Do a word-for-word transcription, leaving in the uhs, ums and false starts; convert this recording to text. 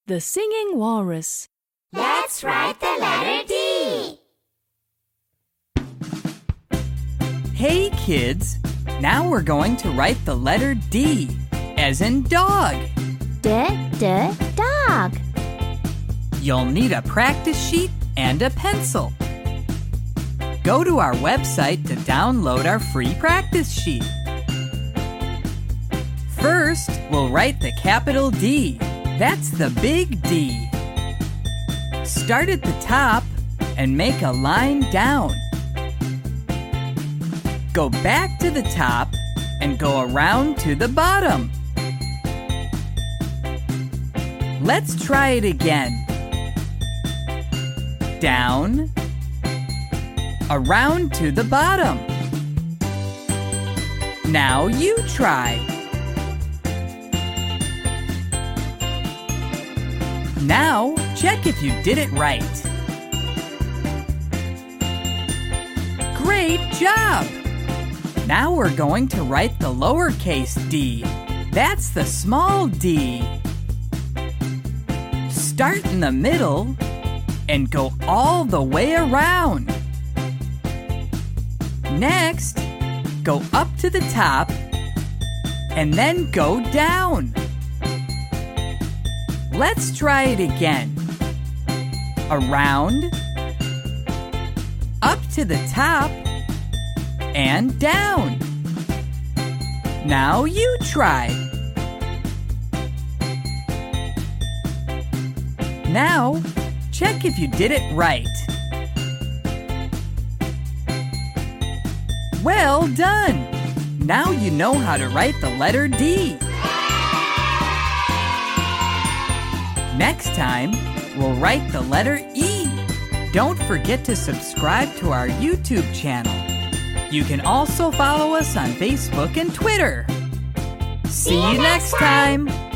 The Singing Walrus. Let's write the letter D. Hey kids, now we're going to write the letter D, as in dog. D, D, dog. You'll need a practice sheet and a pencil. Go to our website to download our free practice sheet. First, we'll write the capital D. That's the big D. Start at the top and make a line down. Go back to the top and go around to the bottom. Let's try it again. Down, around to the bottom. Now you try. Now, check if you did it right. Great job! Now we're going to write the lowercase d. That's the small d. Start in the middle and go all the way around. Next, go up to the top and then go down. Let's try it again. Around, up to the top, and down. Now you try. Now, check if you did it right. Well done! Now you know how to write the letter D. Next time, we'll write the letter E. Don't forget to subscribe to our YouTube channel. You can also follow us on Facebook and Twitter. See you next time!